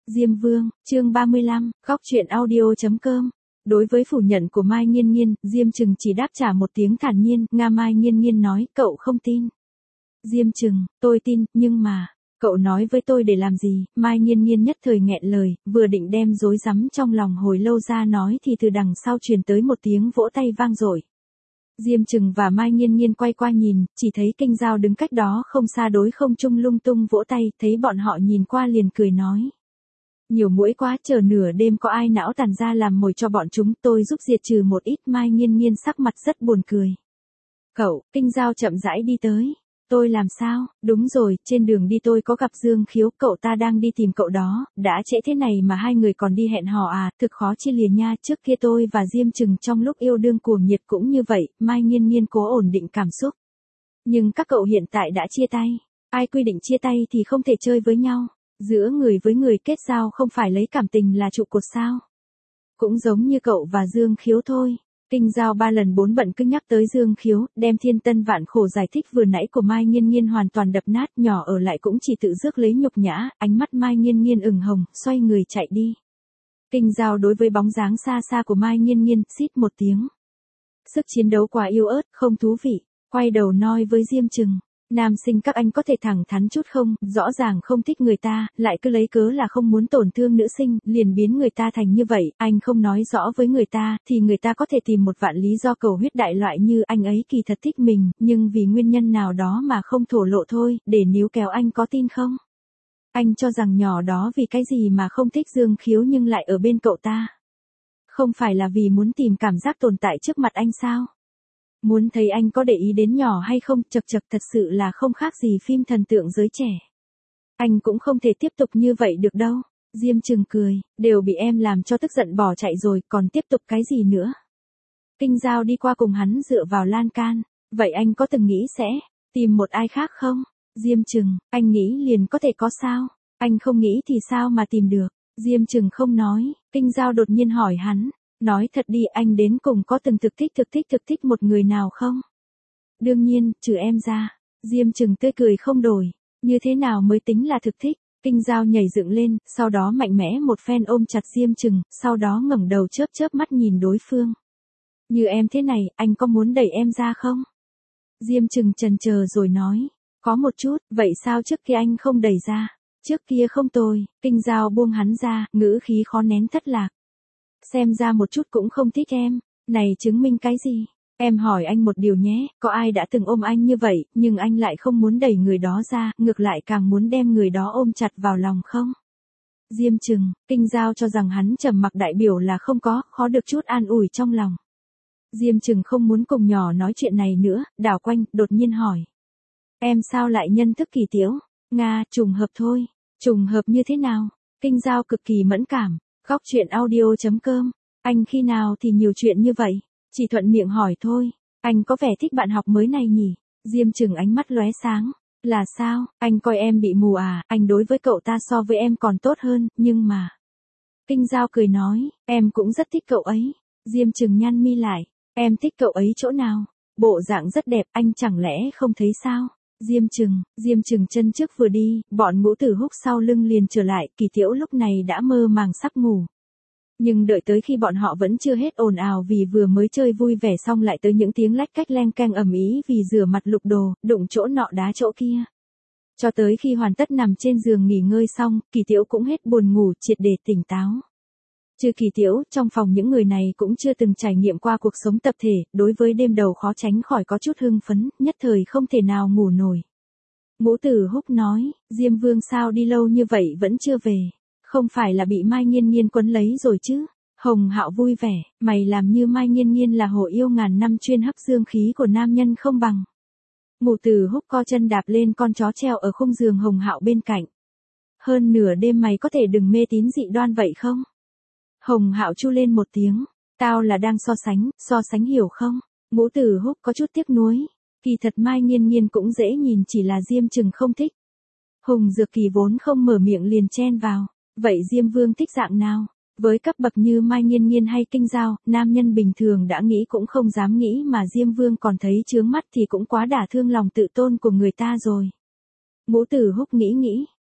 Diêm Vương, chương 35, góc truyện audio.com. Đối với phủ nhận của Mai Nghiên Nghiên, Diêm Trừng chỉ đáp trả một tiếng thản nhiên, Nga. Mai Nghiên Nghiên nói, cậu không tin. Diêm Trừng, tôi tin, nhưng mà, cậu nói với tôi để làm gì? Mai Nghiên Nghiên nhất thời nghẹn lời, vừa định đem rối rắm trong lòng hồi lâu ra nói thì từ đằng sau truyền tới một tiếng vỗ tay vang dội. Diêm Trừng và Mai Nghiên Nghiên quay qua nhìn, chỉ thấy Kinh Giao đứng cách đó không xa đối không trung lung tung vỗ tay, thấy bọn họ nhìn qua liền cười nói. Nhiều muỗi quá, chờ nửa đêm có ai não tàn ra làm mồi cho bọn chúng, tôi giúp diệt trừ một ít. Mai Nghiên Nghiên sắc mặt rất buồn cười. Cậu, Kinh Giao chậm rãi đi tới. Tôi làm sao? Đúng rồi, trên đường đi tôi có gặp Dương Khiếu, cậu ta đang đi tìm cậu đó, đã trễ thế này mà hai người còn đi hẹn hò à, thực khó chia lìa nha. Trước kia tôi và Diêm Trừng trong lúc yêu đương cuồng nhiệt cũng như vậy. Mai Nghiên Nghiên cố ổn định cảm xúc. Nhưng các cậu hiện tại đã chia tay. Ai quy định chia tay thì không thể chơi với nhau. Giữa người với người kết giao không phải lấy cảm tình là trụ cột sao? Cũng giống như cậu và Dương Khiếu thôi. Kinh Giao 3 lần 4 bận cứ nhắc tới Dương Khiếu, đem thiên tân vạn khổ giải thích vừa nãy của Mai Nghiên Nghiên hoàn toàn đập nát, nhỏ ở lại cũng chỉ tự rước lấy nhục nhã, ánh mắt Mai Nghiên Nghiên ửng hồng, xoay người chạy đi. Kinh Giao đối với bóng dáng xa xa của Mai Nghiên Nghiên, xít một tiếng. Sức chiến đấu quá yếu ớt, không thú vị, quay đầu nói với Diêm Trừng. Nam sinh các anh có thể thẳng thắn chút không, rõ ràng không thích người ta, lại cứ lấy cớ là không muốn tổn thương nữ sinh, liền biến người ta thành như vậy, anh không nói rõ với người ta, thì người ta có thể tìm một vạn lý do cầu huyết đại loại như anh ấy kỳ thật thích mình, nhưng vì nguyên nhân nào đó mà không thổ lộ thôi, để níu kéo anh có tin không? Anh cho rằng nhỏ đó vì cái gì mà không thích Dương Khiếu nhưng lại ở bên cậu ta? Không phải là vì muốn tìm cảm giác tồn tại trước mặt anh sao? Muốn thấy anh có để ý đến nhỏ hay không, chật chật thật sự là không khác gì phim thần tượng giới trẻ. Anh cũng không thể tiếp tục như vậy được đâu. Diêm Trừng cười, đều bị em làm cho tức giận bỏ chạy rồi, còn tiếp tục cái gì nữa. Kinh Giao đi qua cùng hắn dựa vào lan can, vậy anh có từng nghĩ sẽ tìm một ai khác không? Diêm Trừng, anh nghĩ liền có thể có sao? Anh không nghĩ thì sao mà tìm được? Diêm Trừng không nói, Kinh Giao đột nhiên hỏi hắn. Nói thật đi, anh đến cùng có từng thực thích một người nào không? Đương nhiên, trừ em ra. Diêm Trừng tươi cười không đổi. Như thế nào mới tính là thực thích? Kinh Giao nhảy dựng lên, sau đó mạnh mẽ một phen ôm chặt Diêm Trừng, sau đó ngẩng đầu chớp mắt nhìn đối phương. Như em thế này, anh có muốn đẩy em ra không? Diêm Trừng chần chờ rồi nói. Có một chút, vậy sao trước kia anh không đẩy ra? Trước kia không tồi. Kinh Giao buông hắn ra, ngữ khí khó nén thất lạc. Xem ra một chút cũng không thích em, này chứng minh cái gì? Em hỏi anh một điều nhé, có ai đã từng ôm anh như vậy, nhưng anh lại không muốn đẩy người đó ra, ngược lại càng muốn đem người đó ôm chặt vào lòng không? Diêm Trừng, Kinh Giao cho rằng hắn trầm mặc đại biểu là không có, khó được chút an ủi trong lòng. Diêm Trừng không muốn cùng nhỏ nói chuyện này nữa, đảo quanh, đột nhiên hỏi. Em sao lại nhân thức kỳ tiễu? Nga, trùng hợp thôi. Trùng hợp như thế nào? Kinh Giao cực kỳ mẫn cảm. Góc truyện audio.com. Anh khi nào thì nhiều chuyện như vậy? Chỉ thuận miệng hỏi thôi. Anh có vẻ thích bạn học mới này nhỉ? Diêm Trừng ánh mắt lóe sáng. Là sao? Anh coi em bị mù à? Anh đối với cậu ta so với em còn tốt hơn, nhưng mà. Kinh Giao cười nói, em cũng rất thích cậu ấy. Diêm Trừng nhăn mi lại. Em thích cậu ấy chỗ nào? Bộ dạng rất đẹp, anh chẳng lẽ không thấy sao? Diêm Trừng chân trước vừa đi, bọn Ngũ Tử Húc sau lưng liền trở lại, Kỳ Tiễu lúc này đã mơ màng sắp ngủ. Nhưng đợi tới khi bọn họ vẫn chưa hết ồn ào vì vừa mới chơi vui vẻ xong lại tới những tiếng lách cách leng keng ầm ĩ vì rửa mặt lục đồ, đụng chỗ nọ đá chỗ kia. Cho tới khi hoàn tất nằm trên giường nghỉ ngơi xong, Kỳ Tiễu cũng hết buồn ngủ, triệt để tỉnh táo. Trừ Kỳ Tiễu, trong phòng những người này cũng chưa từng trải nghiệm qua cuộc sống tập thể, đối với đêm đầu khó tránh khỏi có chút hưng phấn, nhất thời không thể nào ngủ nổi. Ngũ Tử Húc nói, Diêm Vương sao đi lâu như vậy vẫn chưa về, không phải là bị Mai Nghiên Nghiên quấn lấy rồi chứ? Hồng Hạo vui vẻ, mày làm như Mai Nghiên Nghiên là hồ yêu ngàn năm chuyên hấp dương khí của nam nhân không bằng. Ngũ Tử Húc co chân đạp lên con chó treo ở khung giường Hồng Hạo bên cạnh. Hơn nửa đêm mày có thể đừng mê tín dị đoan vậy không? Hồng Hạo chu lên một tiếng, tao là đang so sánh hiểu không? Ngũ Tử Húc có chút tiếc nuối, kỳ thật Mai Nghiên Nghiên cũng dễ nhìn, chỉ là Diêm Trừng không thích. Hùng Dược Kỳ vốn không mở miệng liền chen vào, vậy Diêm Vương thích dạng nào? Với cấp bậc như Mai Nghiên Nghiên hay Kinh Giao, nam nhân bình thường đã nghĩ cũng không dám nghĩ mà Diêm Vương còn thấy chướng mắt thì cũng quá đả thương lòng tự tôn của người ta rồi. Ngũ Tử Húc nghĩ,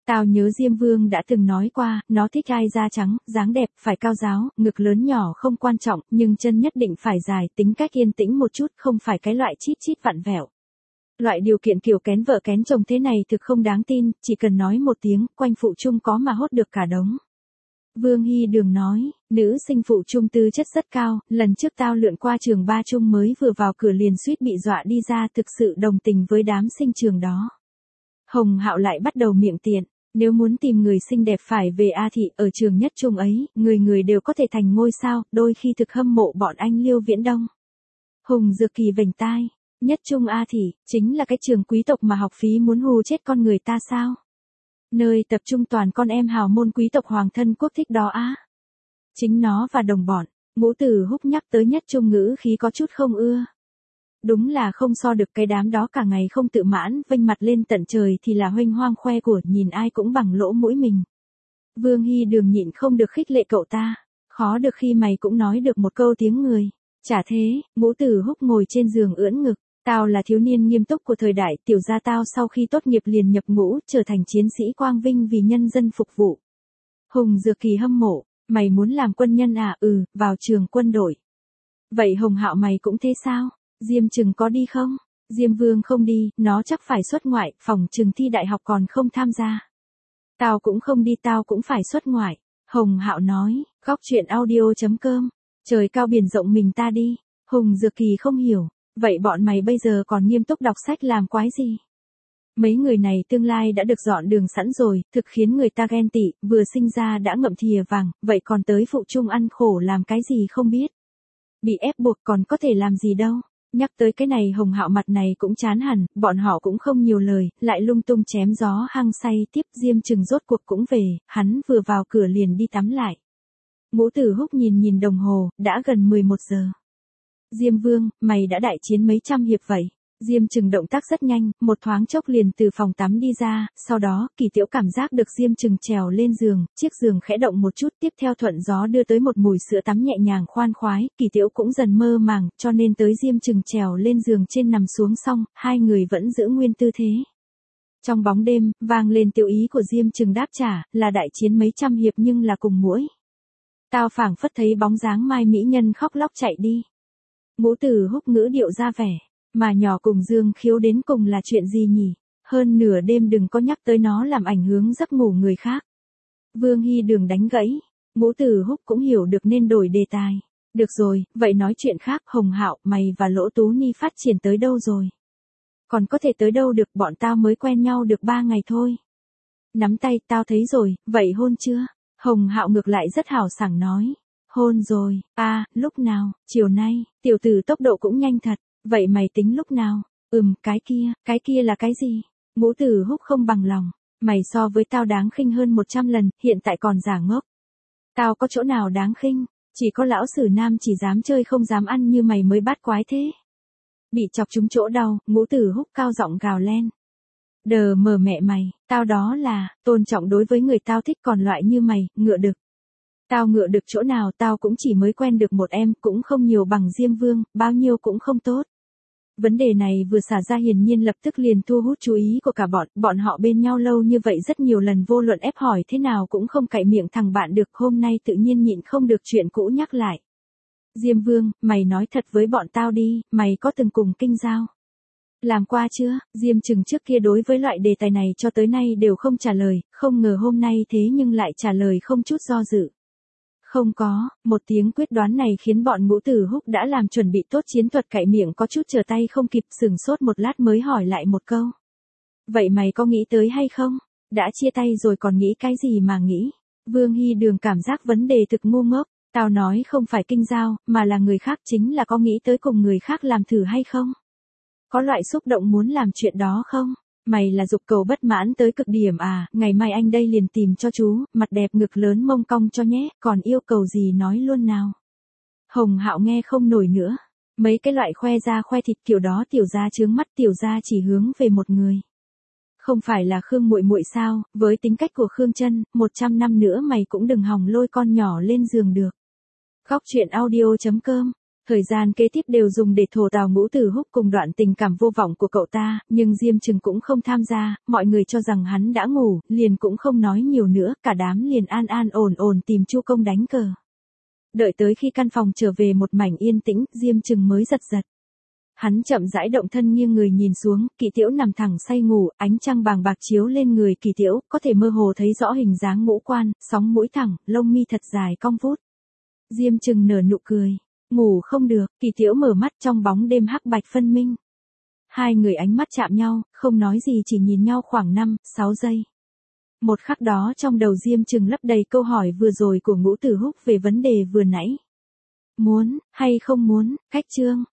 Tao nhớ Diêm Vương đã từng nói qua, nó thích ai da trắng, dáng đẹp, phải cao ráo, ngực lớn nhỏ không quan trọng, nhưng chân nhất định phải dài, tính cách yên tĩnh một chút, không phải cái loại chít chít vặn vẹo. Loại điều kiện kiểu kén vợ kén chồng thế này thực không đáng tin, chỉ cần nói một tiếng, quanh phụ chung có mà hốt được cả đống. Vương Hy Đường nói, nữ sinh phụ chung tư chất rất cao, lần trước tao lượn qua trường 3 trung mới vừa vào cửa liền suýt bị dọa đi ra, thực sự đồng tình với đám sinh trường đó. Hồng Hạo lại bắt đầu miệng tiện, nếu muốn tìm người xinh đẹp phải về A Thị, ở trường nhất trung ấy, người người đều có thể thành ngôi sao, đôi khi thực hâm mộ bọn anh Liêu Viễn Đông. Hùng Dược Kỳ vểnh tai, nhất trung A Thị, chính là cái trường quý tộc mà học phí muốn hù chết con người ta sao? Nơi tập trung toàn con em hào môn quý tộc hoàng thân quốc thích đó á. Chính nó và đồng bọn, Ngũ Tử Húc nhắc tới nhất trung ngữ khí có chút không ưa. Đúng là không so được, cái đám đó cả ngày không tự mãn, vênh mặt lên tận trời thì là huênh hoang khoe của, nhìn ai cũng bằng lỗ mũi mình. Vương Hy Đường nhịn không được khích lệ cậu ta, khó được khi mày cũng nói được một câu tiếng người. Chả thế, Ngũ Tử Húc ngồi trên giường ưỡn ngực, tao là thiếu niên nghiêm túc của thời đại, tiểu gia tao sau khi tốt nghiệp liền nhập ngũ, trở thành chiến sĩ quang vinh vì nhân dân phục vụ. Hùng Dược Kỳ hâm mộ, mày muốn làm quân nhân à? Ừ, vào trường quân đội. Vậy Hồng Hạo mày cũng thế sao? Diêm Trừng có đi không? Diêm Vương không đi, nó chắc phải xuất ngoại, phòng trừng thi đại học còn không tham gia. Tao cũng không đi, tao cũng phải xuất ngoại. Hồng Hạo nói, góc chuyện audio.com. Trời cao biển rộng mình ta đi. Hùng Dược Kỳ không hiểu, vậy bọn mày bây giờ còn nghiêm túc đọc sách làm quái gì? Mấy người này tương lai đã được dọn đường sẵn rồi, thực khiến người ta ghen tị, vừa sinh ra đã ngậm thìa vàng, vậy còn tới phụ chung ăn khổ làm cái gì không biết. Bị ép buộc còn có thể làm gì đâu. Nhắc tới cái này Hồng Hạo mặt này cũng chán hẳn, bọn họ cũng không nhiều lời, lại lung tung chém gió hăng say tiếp. Diêm Trừng rốt cuộc cũng về, hắn vừa vào cửa liền đi tắm lại. Ngũ Tử Húc nhìn đồng hồ, đã gần 11 giờ. Diêm Vương, mày đã đại chiến mấy trăm hiệp vậy? Diêm Trừng động tác rất nhanh, một thoáng chốc liền từ phòng tắm đi ra, sau đó, Kỳ Tiễu cảm giác được Diêm Trừng trèo lên giường, chiếc giường khẽ động một chút, tiếp theo thuận gió đưa tới một mùi sữa tắm nhẹ nhàng khoan khoái, Kỳ Tiễu cũng dần mơ màng, cho nên tới Diêm Trừng trèo lên giường trên nằm xuống xong, hai người vẫn giữ nguyên tư thế. Trong bóng đêm, vang lên tiểu ý của Diêm Trừng đáp trả, là đại chiến mấy trăm hiệp nhưng là cùng mũi. Tao phảng phất thấy bóng dáng Mai mỹ nhân khóc lóc chạy đi. Ngũ Tử Húc ngữ điệu ra vẻ. Mà nhỏ cùng Dương Khiếu đến cùng là chuyện gì nhỉ? Hơn nửa đêm đừng có nhắc tới nó làm ảnh hưởng giấc ngủ người khác. Vương Hy Đường đánh gãy. Ngũ Tử Húc cũng hiểu được nên đổi đề tài. Được rồi, vậy nói chuyện khác. Hồng Hạo, mày và Lỗ Tú Ni phát triển tới đâu rồi? Còn có thể tới đâu được, bọn tao mới quen nhau được 3 ngày thôi. Nắm tay, tao thấy rồi, vậy hôn chưa? Hồng Hạo ngược lại rất hào sảng nói. Hôn rồi, à, lúc nào? Chiều nay, tiểu tử tốc độ cũng nhanh thật. Vậy mày tính lúc nào? Cái kia là cái gì? Ngũ Tử Húc không bằng lòng. Mày so với tao đáng khinh hơn 100 lần, hiện tại còn giả ngốc. Tao có chỗ nào đáng khinh? Chỉ có lão Sử Nam chỉ dám chơi không dám ăn như mày mới bát quái thế. Bị chọc trúng chỗ đau, Ngũ Tử Húc cao giọng gào lên. Đờ mờ mẹ mày, tao đó là, tôn trọng đối với người tao thích, còn loại như mày, ngựa đực. Tao ngựa được chỗ nào, tao cũng chỉ mới quen được một em, cũng không nhiều bằng Diêm Vương, bao nhiêu cũng không tốt. Vấn đề này vừa xả ra hiển nhiên lập tức liền thu hút chú ý của cả bọn họ bên nhau lâu như vậy rất nhiều lần vô luận ép hỏi thế nào cũng không cậy miệng thằng bạn được, hôm nay tự nhiên nhịn không được chuyện cũ nhắc lại. Diêm Vương, mày nói thật với bọn tao đi, mày có từng cùng kinh giao? Làm qua chưa? Diêm Trừng trước kia đối với loại đề tài này cho tới nay đều không trả lời, không ngờ hôm nay thế nhưng lại trả lời không chút do dự. Không có, một tiếng quyết đoán này khiến bọn Ngũ Tử Húc đã làm chuẩn bị tốt chiến thuật cạy miệng có chút trở tay không kịp, sửng sốt một lát mới hỏi lại một câu. Vậy mày có nghĩ tới hay không? Đã chia tay rồi còn nghĩ cái gì mà nghĩ? Vương Hy Đường cảm giác vấn đề thực ngu ngốc, tao nói không phải kinh giao, mà là người khác, chính là có nghĩ tới cùng người khác làm thử hay không? Có loại xúc động muốn làm chuyện đó không? Mày là dục cầu bất mãn tới cực điểm à, ngày mai anh đây liền tìm cho chú, mặt đẹp ngực lớn mông cong cho nhé, còn yêu cầu gì nói luôn nào. Hồng Hạo nghe không nổi nữa, mấy cái loại khoe da khoe thịt kiểu đó tiểu gia chướng mắt, tiểu gia chỉ hướng về một người. Không phải là Khương muội muội sao, với tính cách của Khương Chân, 100 năm nữa mày cũng đừng hòng lôi con nhỏ lên giường được. Góc chuyện audio.com Thời gian kế tiếp đều dùng để thổ tào Ngũ Tử Húc cùng đoạn tình cảm vô vọng của cậu ta, nhưng Diêm Trừng cũng không tham gia, mọi người cho rằng hắn đã ngủ, liền cũng không nói nhiều nữa, cả đám liền an an ổn ổn tìm Chu Công đánh cờ. Đợi tới khi căn phòng trở về một mảnh yên tĩnh, Diêm Trừng mới giật giật. Hắn chậm rãi động thân nghiêng người nhìn xuống, Kỳ Tiễu nằm thẳng say ngủ, ánh trăng bàng bạc chiếu lên người Kỳ Tiễu, có thể mơ hồ thấy rõ hình dáng ngũ quan, sóng mũi thẳng, lông mi thật dài cong vút. Diêm Trừng nở nụ cười. Ngủ không được, Kỳ Tiễu mở mắt trong bóng đêm hắc bạch phân minh. Hai người ánh mắt chạm nhau, không nói gì chỉ nhìn nhau khoảng 5-6 giây. Một khắc đó trong đầu Diêm Trừng lấp đầy câu hỏi vừa rồi của Ngũ Tử Húc về vấn đề vừa nãy. Muốn, hay không muốn, cách chương.